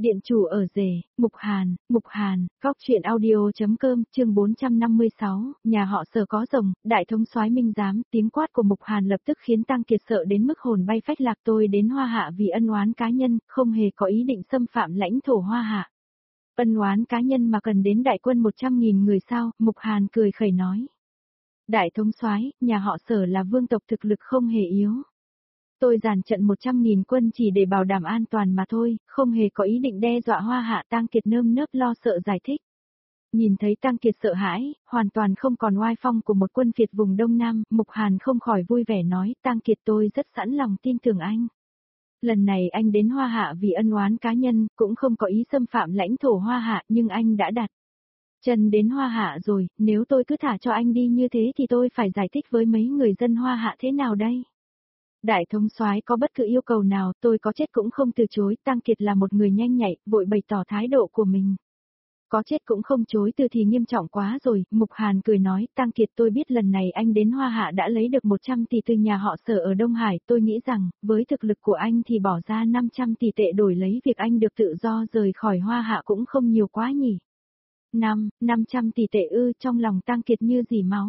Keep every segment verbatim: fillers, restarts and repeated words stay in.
Điện chủ ở rể, Mục Hàn, Mục Hàn, góc truyện audio.com, chương bốn trăm năm mươi sáu, nhà họ Sở có rồng, đại thống soái minh giám, tiếng quát của Mục Hàn lập tức khiến Tăng Kiệt sợ đến mức hồn bay phách lạc. Tôi đến Hoa Hạ vì ân oán cá nhân, không hề có ý định xâm phạm lãnh thổ Hoa Hạ. Ân oán cá nhân mà cần đến đại quân một trăm nghìn người sao? Mục Hàn cười khẩy nói. Đại thống soái, nhà họ Sở là vương tộc thực lực không hề yếu. Tôi dàn trận một trăm nghìn quân chỉ để bảo đảm an toàn mà thôi, không hề có ý định đe dọa Hoa Hạ. Tăng Kiệt nơm nớp lo sợ giải thích. Nhìn thấy Tăng Kiệt sợ hãi, hoàn toàn không còn oai phong của một quân phiệt vùng Đông Nam, Mục Hàn không khỏi vui vẻ nói, Tăng Kiệt tôi rất sẵn lòng tin tưởng anh. Lần này anh đến Hoa Hạ vì ân oán cá nhân, cũng không có ý xâm phạm lãnh thổ Hoa Hạ, nhưng anh đã đặt chân đến Hoa Hạ rồi, nếu tôi cứ thả cho anh đi như thế thì tôi phải giải thích với mấy người dân Hoa Hạ thế nào đây? Đại thống soái có bất cứ yêu cầu nào, tôi có chết cũng không từ chối. Tăng Kiệt là một người nhanh nhạy, vội bày tỏ thái độ của mình. Có chết cũng không chối từ thì nghiêm trọng quá rồi. Mục Hàn cười nói, Tăng Kiệt tôi biết lần này anh đến Hoa Hạ đã lấy được một trăm tỷ từ nhà họ Sở ở Đông Hải. Tôi nghĩ rằng, với thực lực của anh thì bỏ ra năm trăm tỷ tệ đổi lấy việc anh được tự do rời khỏi Hoa Hạ cũng không nhiều quá nhỉ. Năm, năm trăm tỷ tệ ư, trong lòng Tăng Kiệt như dỉ máu.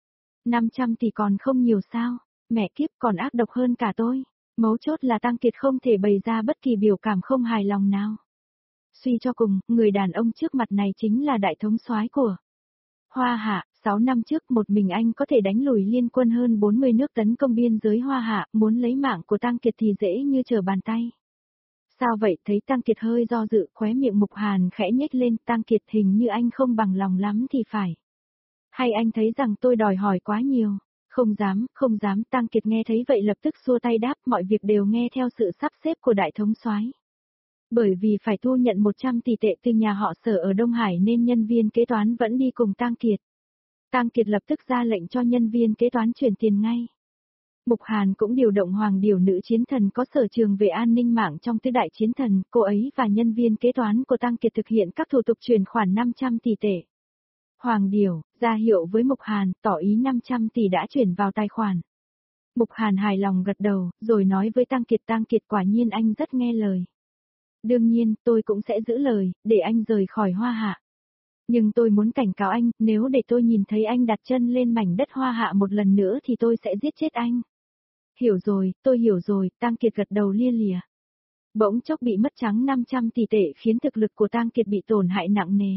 năm trăm tỷ còn không nhiều sao? Mẹ kiếp còn ác độc hơn cả tôi. Mấu chốt là Tăng Kiệt không thể bày ra bất kỳ biểu cảm không hài lòng nào. Suy cho cùng, người đàn ông trước mặt này chính là đại thống soái của Hoa Hạ. Sáu năm trước một mình anh có thể đánh lùi liên quân hơn bốn mươi nước tấn công biên giới Hoa Hạ, muốn lấy mạng của Tăng Kiệt thì dễ như trở bàn tay. Sao vậy? Thấy Tăng Kiệt hơi do dự, khóe miệng Mục Hàn khẽ nhếch lên. Tăng Kiệt hình như anh không bằng lòng lắm thì phải. Hay anh thấy rằng tôi đòi hỏi quá nhiều? Không dám, không dám. Tăng Kiệt nghe thấy vậy lập tức xua tay đáp, mọi việc đều nghe theo sự sắp xếp của đại thống soái. Bởi vì phải thu nhận một trăm tỷ tệ từ nhà họ Sở ở Đông Hải nên nhân viên kế toán vẫn đi cùng Tăng Kiệt. Tăng Kiệt lập tức ra lệnh cho nhân viên kế toán chuyển tiền ngay. Mục Hàn cũng điều động Hoàng Điểu nữ chiến thần có sở trường về an ninh mạng trong tứ đại chiến thần, cô ấy và nhân viên kế toán của Tăng Kiệt thực hiện các thủ tục chuyển khoản năm trăm tỷ tệ. Hoàng Điểu ra hiệu với Mục Hàn, tỏ ý năm trăm tỷ đã chuyển vào tài khoản. Mục Hàn hài lòng gật đầu, rồi nói với Tăng Kiệt, Tăng Kiệt quả nhiên anh rất nghe lời. Đương nhiên, tôi cũng sẽ giữ lời, để anh rời khỏi Hoa Hạ. Nhưng tôi muốn cảnh cáo anh, nếu để tôi nhìn thấy anh đặt chân lên mảnh đất Hoa Hạ một lần nữa thì tôi sẽ giết chết anh. Hiểu rồi, tôi hiểu rồi. Tăng Kiệt gật đầu lia lịa. Bỗng chốc bị mất trắng năm trăm tỷ tệ khiến thực lực của Tăng Kiệt bị tổn hại nặng nề.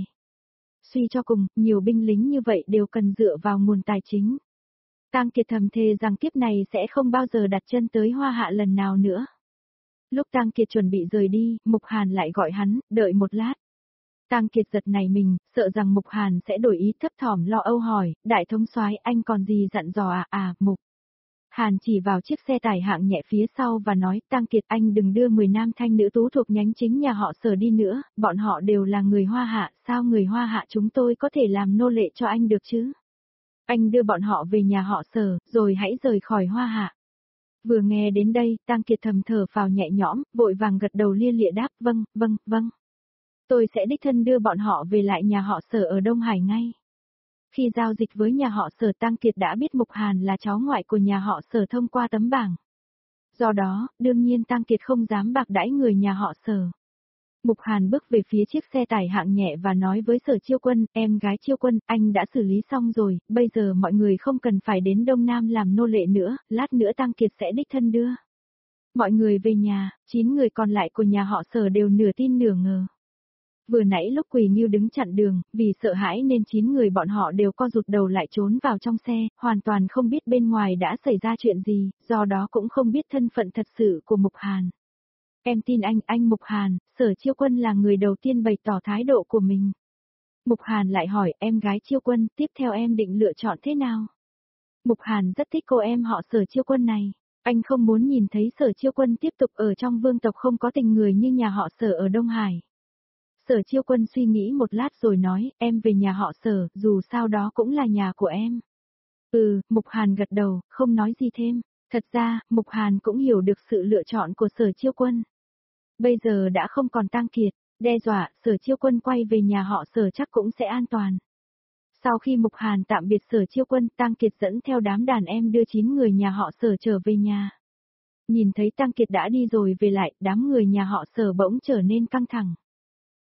Suy cho cùng, nhiều binh lính như vậy đều cần dựa vào nguồn tài chính. Tăng Kiệt thầm thề rằng kiếp này sẽ không bao giờ đặt chân tới Hoa Hạ lần nào nữa. Lúc Tăng Kiệt chuẩn bị rời đi, Mục Hàn lại gọi hắn, đợi một lát. Tăng Kiệt giật nảy mình, sợ rằng Mục Hàn sẽ đổi ý, thấp thỏm lo âu hỏi, đại thống soái anh còn gì dặn dò à? À, Mục Hàn chỉ vào chiếc xe tải hạng nhẹ phía sau và nói, Tăng Kiệt anh đừng đưa mười nam thanh nữ tú thuộc nhánh chính nhà họ Sở đi nữa, bọn họ đều là người Hoa Hạ, sao người Hoa Hạ chúng tôi có thể làm nô lệ cho anh được chứ? Anh đưa bọn họ về nhà họ Sở, rồi hãy rời khỏi Hoa Hạ. Vừa nghe đến đây, Tăng Kiệt thầm thở phào nhẹ nhõm, vội vàng gật đầu lia lịa đáp, vâng, vâng, vâng. Tôi sẽ đích thân đưa bọn họ về lại nhà họ Sở ở Đông Hải ngay. Khi giao dịch với nhà họ Sở, Tăng Kiệt đã biết Mục Hàn là cháu ngoại của nhà họ Sở thông qua tấm bảng. Do đó, đương nhiên Tăng Kiệt không dám bạc đãi người nhà họ Sở. Mục Hàn bước về phía chiếc xe tải hạng nhẹ và nói với Sở Chiêu Quân, em gái Chiêu Quân, anh đã xử lý xong rồi, bây giờ mọi người không cần phải đến Đông Nam làm nô lệ nữa, lát nữa Tăng Kiệt sẽ đích thân đưa mọi người về nhà. Chín người còn lại của nhà họ Sở đều nửa tin nửa ngờ. Vừa nãy lúc Quỳ Ngưu đứng chặn đường, vì sợ hãi nên chín người bọn họ đều co rụt đầu lại trốn vào trong xe, hoàn toàn không biết bên ngoài đã xảy ra chuyện gì, do đó cũng không biết thân phận thật sự của Mục Hàn. Em tin anh, anh Mục Hàn. Sở Chiêu Quân là người đầu tiên bày tỏ thái độ của mình. Mục Hàn lại hỏi, em gái Chiêu Quân, tiếp theo em định lựa chọn thế nào? Mục Hàn rất thích cô em họ Sở Chiêu Quân này. Anh không muốn nhìn thấy Sở Chiêu Quân tiếp tục ở trong vương tộc không có tình người như nhà họ Sở ở Đông Hải. Sở Chiêu Quân suy nghĩ một lát rồi nói, em về nhà họ Sở, dù sao đó cũng là nhà của em. Ừ, Mục Hàn gật đầu, không nói gì thêm. Thật ra, Mục Hàn cũng hiểu được sự lựa chọn của Sở Chiêu Quân. Bây giờ đã không còn Tăng Kiệt đe dọa, Sở Chiêu Quân quay về nhà họ Sở chắc cũng sẽ an toàn. Sau khi Mục Hàn tạm biệt Sở Chiêu Quân, Tăng Kiệt dẫn theo đám đàn em đưa chín người nhà họ Sở trở về nhà. Nhìn thấy Tăng Kiệt đã đi rồi về lại, đám người nhà họ Sở bỗng trở nên căng thẳng.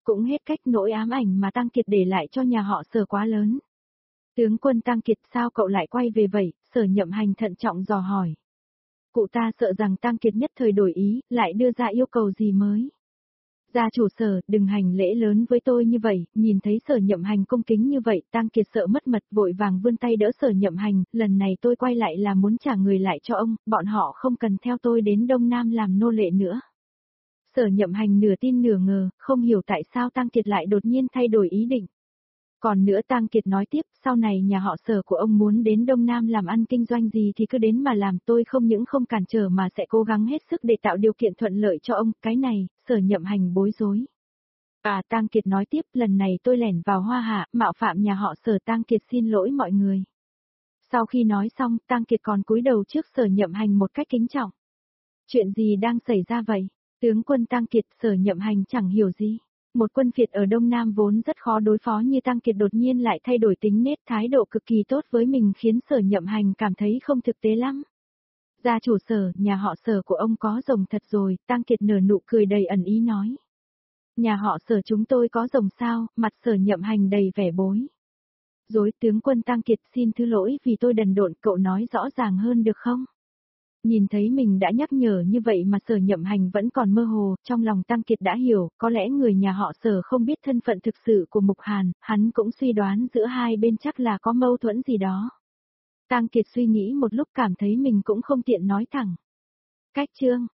Cũng hết cách, nỗi ám ảnh mà Tăng Kiệt để lại cho nhà họ Sở quá lớn. Tướng quân Tăng Kiệt, sao cậu lại quay về vậy? Sở Nhậm Hành thận trọng dò hỏi. Cụ ta sợ rằng Tăng Kiệt nhất thời đổi ý, lại đưa ra yêu cầu gì mới. Gia chủ Sở, đừng hành lễ lớn với tôi như vậy. Nhìn thấy Sở Nhậm Hành cung kính như vậy, Tăng Kiệt sợ mất mật, vội vàng vươn tay đỡ Sở Nhậm Hành. Lần này tôi quay lại là muốn trả người lại cho ông, bọn họ không cần theo tôi đến Đông Nam làm nô lệ nữa. Sở Nhậm Hành nửa tin nửa ngờ, không hiểu tại sao Tăng Kiệt lại đột nhiên thay đổi ý định. Còn nữa Tăng Kiệt nói tiếp, sau này nhà họ Sở của ông muốn đến Đông Nam làm ăn kinh doanh gì thì cứ đến mà làm, tôi không những không cản trở mà sẽ cố gắng hết sức để tạo điều kiện thuận lợi cho ông, cái này, Sở Nhậm Hành bối rối. À, Tăng Kiệt nói tiếp, lần này tôi lẻn vào Hoa Hạ, mạo phạm nhà họ Sở, Tăng Kiệt xin lỗi mọi người. Sau khi nói xong, Tăng Kiệt còn cúi đầu trước Sở Nhậm Hành một cách kính trọng. Chuyện gì đang xảy ra vậy? Tướng quân Tăng Kiệt, Sở Nhậm Hành chẳng hiểu gì. Một quân phiệt ở Đông Nam vốn rất khó đối phó như Tăng Kiệt đột nhiên lại thay đổi tính nết, thái độ cực kỳ tốt với mình khiến Sở Nhậm Hành cảm thấy không thực tế lắm. Gia chủ Sở, nhà họ Sở của ông có rồng thật rồi, Tăng Kiệt nở nụ cười đầy ẩn ý nói. Nhà họ Sở chúng tôi có rồng sao? Mặt Sở Nhậm Hành đầy vẻ bối rối. Tướng quân Tăng Kiệt, xin thứ lỗi vì tôi đần độn, cậu nói rõ ràng hơn được không? Nhìn thấy mình đã nhắc nhở như vậy mà Sở Nhậm Hành vẫn còn mơ hồ, trong lòng Tăng Kiệt đã hiểu, có lẽ người nhà họ Sở không biết thân phận thực sự của Mục Hàn, hắn cũng suy đoán giữa hai bên chắc là có mâu thuẫn gì đó. Tăng Kiệt suy nghĩ một lúc cảm thấy mình cũng không tiện nói thẳng. Cách chương